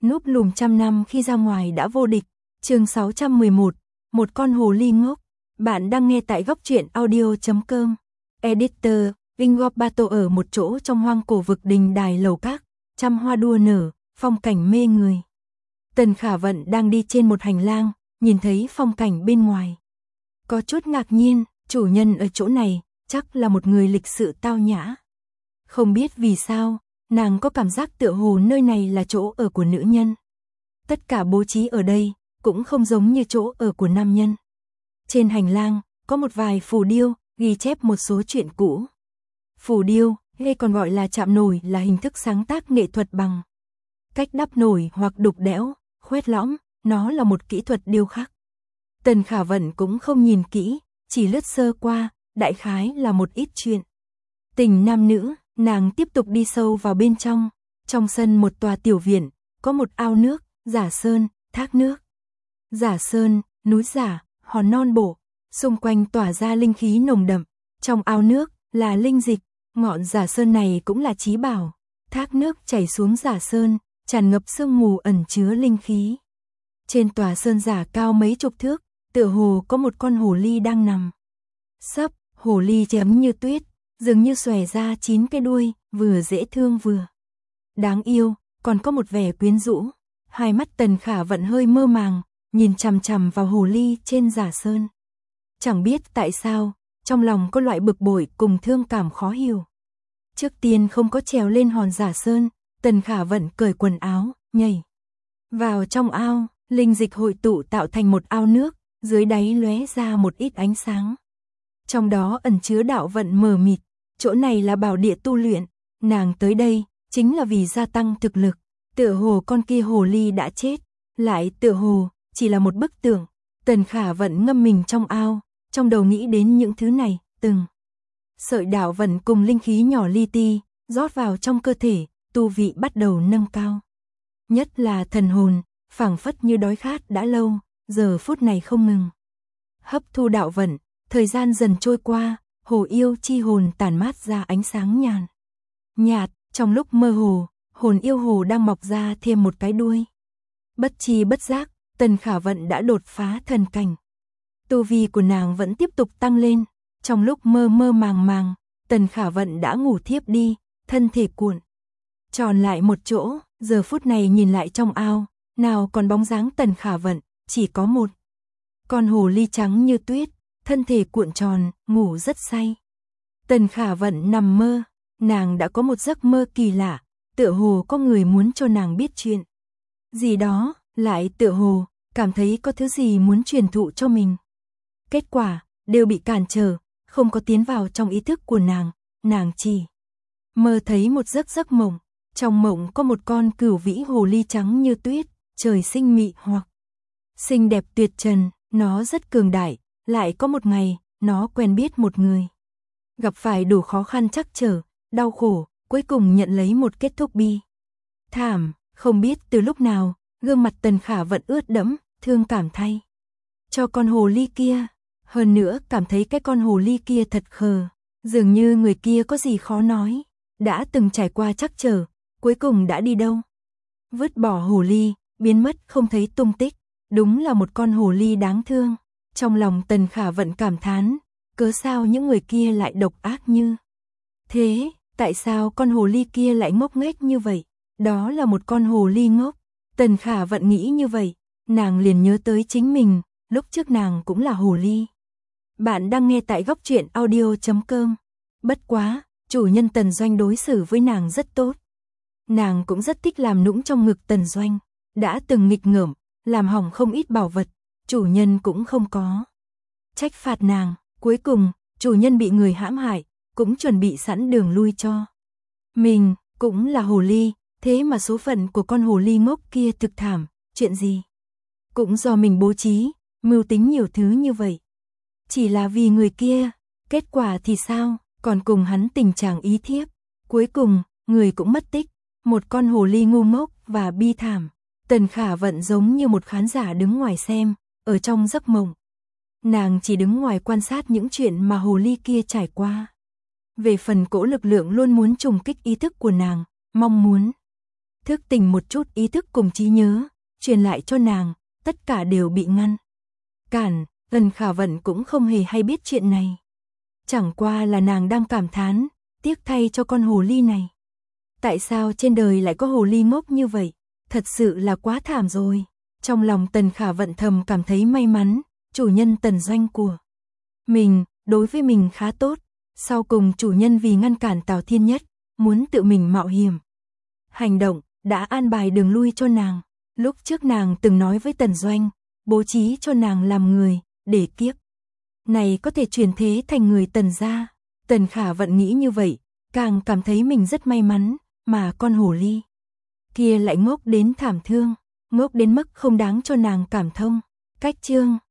Núp lùm trăm năm khi ra ngoài đã vô địch. Chương 611, một con hồ ly ngốc. Bạn đang nghe tại góc truyện audio.com. Editor, Vingobato ở một chỗ trong hoang cổ vực đình đài lầu các, trăm hoa đua nở, phong cảnh mê người. Tần Khả Vận đang đi trên một hành lang, nhìn thấy phong cảnh bên ngoài. Có chút ngạc nhiên, chủ nhân ở chỗ này, chắc là một người lịch sự tao nhã. Không biết vì sao, nàng có cảm giác tựa hồ nơi này là chỗ ở của nữ nhân. Tất cả bố trí ở đây, cũng không giống như chỗ ở của nam nhân. Trên hành lang, có một vài phù điêu, ghi chép một số chuyện cũ. Phù điêu, hay còn gọi là chạm nổi là hình thức sáng tác nghệ thuật bằng cách đắp nổi hoặc đục đẽo, khoét lõm, nó là một kỹ thuật điêu khắc. Tần Khả Vận cũng không nhìn kỹ, chỉ lướt sơ qua, đại khái là một ít chuyện. Tình nam nữ, nàng tiếp tục đi sâu vào bên trong. Trong sân một tòa tiểu viện, có một ao nước, giả sơn, thác nước. Giả sơn, núi giả, hòn non bộ, xung quanh tỏa ra linh khí nồng đậm. Trong ao nước là linh dịch, ngọn giả sơn này cũng là chí bảo. Thác nước chảy xuống giả sơn, tràn ngập sương mù ẩn chứa linh khí. Trên tòa sơn giả cao mấy chục thước, tựa hồ có một con hồ ly đang nằm sấp, hồ ly chấm như tuyết, dường như xòe ra 9 cái đuôi, vừa dễ thương vừa đáng yêu, còn có một vẻ quyến rũ. Hai mắt Tần Khả Vận hơi mơ màng, nhìn chằm chằm vào hồ ly trên giả sơn. Chẳng biết tại sao, trong lòng có loại bực bội cùng thương cảm khó hiểu. Trước tiên không có trèo lên hòn giả sơn, Tần Khả Vận cởi quần áo, nhảy vào trong ao, linh dịch hội tụ tạo thành một ao nước, dưới đáy lóe ra một ít ánh sáng. Trong đó ẩn chứa đạo vận mờ mịt, chỗ này là bảo địa tu luyện, nàng tới đây chính là vì gia tăng thực lực. Tựa hồ con kia hồ ly đã chết, lại tựa hồ chỉ là một bức tưởng. Tần Khả Vận ngâm mình trong ao, trong đầu nghĩ đến những thứ này, từng sợi đạo vận cùng linh khí nhỏ li ti rót vào trong cơ thể, tu vị bắt đầu nâng cao. Nhất là thần hồn, phảng phất như đói khát đã lâu, giờ phút này không ngừng hấp thu đạo vận. Thời gian dần trôi qua, hồ yêu chi hồn tản mát ra ánh sáng nhàn nhạt. Trong lúc mơ hồ, hồn yêu hồ đang mọc ra thêm một cái đuôi. Bất chi bất giác, Tần Khả Vận đã đột phá thần cảnh. Tu vi của nàng vẫn tiếp tục tăng lên. Trong lúc mơ mơ màng màng, Tần Khả Vận đã ngủ thiếp đi, thân thể cuộn tròn lại một chỗ. Giờ phút này nhìn lại trong ao, nào còn bóng dáng Tần Khả Vận, chỉ có một con hồ ly trắng như tuyết, thân thể cuộn tròn, ngủ rất say. Tần Khả Vận nằm mơ, nàng đã có một giấc mơ kỳ lạ, tựa hồ có người muốn cho nàng biết chuyện gì đó, lại tựa hồ cảm thấy có thứ gì muốn truyền thụ cho mình. Kết quả đều bị cản trở, không có tiến vào trong ý thức của nàng chỉ mơ thấy một giấc mộng. Trong mộng có một con cửu vĩ hồ ly trắng như tuyết, trời sinh mị hoặc xinh đẹp tuyệt trần, nó rất cường đại. Lại có một ngày, nó quen biết một người, gặp phải đủ khó khăn trắc trở, đau khổ, cuối cùng nhận lấy một kết thúc bi thảm. Không biết từ lúc nào, gương mặt Tần Khả Vận ướt đẫm, thương cảm thay cho con hồ ly kia. Hơn nữa cảm thấy cái con hồ ly kia thật khờ, dường như người kia có gì khó nói, đã từng trải qua trắc trở, cuối cùng đã đi đâu. Vứt bỏ hồ ly, biến mất không thấy tung tích, đúng là một con hồ ly đáng thương. Trong lòng Tần Khả Vận cảm thán, cớ sao những người kia lại độc ác như thế, tại sao con hồ ly kia lại ngốc nghếch như vậy, đó là một con hồ ly ngốc. Tần Khả Vận nghĩ như vậy, nàng liền nhớ tới chính mình, lúc trước nàng cũng là hồ ly. Bạn đang nghe tại góc truyện audio.com. Bất quá, chủ nhân Tần Doanh đối xử với nàng rất tốt. Nàng cũng rất thích làm nũng trong ngực Tần Doanh, đã từng nghịch ngợm, làm hỏng không ít bảo vật. Chủ nhân cũng không có trách phạt nàng, cuối cùng, chủ nhân bị người hãm hại, cũng chuẩn bị sẵn đường lui cho mình. Cũng là hồ ly, thế mà số phận của con hồ ly ngốc kia thực thảm, chuyện gì cũng do mình bố trí, mưu tính nhiều thứ như vậy. Chỉ là vì người kia, kết quả thì sao, còn cùng hắn tình trạng ý thiếp. Cuối cùng, người cũng mất tích, một con hồ ly ngu ngốc và bi thảm. Tần Khả Vận giống như một khán giả đứng ngoài xem. Ở trong giấc mộng, nàng chỉ đứng ngoài quan sát những chuyện mà hồ ly kia trải qua. Về phần cỗ lực lượng luôn muốn trùng kích ý thức của nàng, mong muốn thức tỉnh một chút ý thức cùng trí nhớ, truyền lại cho nàng, tất cả đều bị ngăn cản. Tần Khả Vận cũng không hề hay biết chuyện này. Chẳng qua là nàng đang cảm thán, tiếc thay cho con hồ ly này. Tại sao trên đời lại có hồ ly ngốc như vậy? Thật sự là quá thảm rồi. Trong lòng Tần Khả Vận thầm cảm thấy may mắn, chủ nhân Tần Doanh của mình, đối với mình khá tốt. Sau cùng chủ nhân vì ngăn cản Tào Thiên Nhất, muốn tự mình mạo hiểm hành động, đã an bài đường lui cho nàng. Lúc trước nàng từng nói với Tần Doanh, bố trí cho nàng làm người, để kiếp này có thể chuyển thế thành người Tần gia. Tần Khả Vận nghĩ như vậy, càng cảm thấy mình rất may mắn, mà con hồ ly kia lại ngốc đến thảm thương, ngốc đến mức không đáng cho nàng cảm thông. Cách chương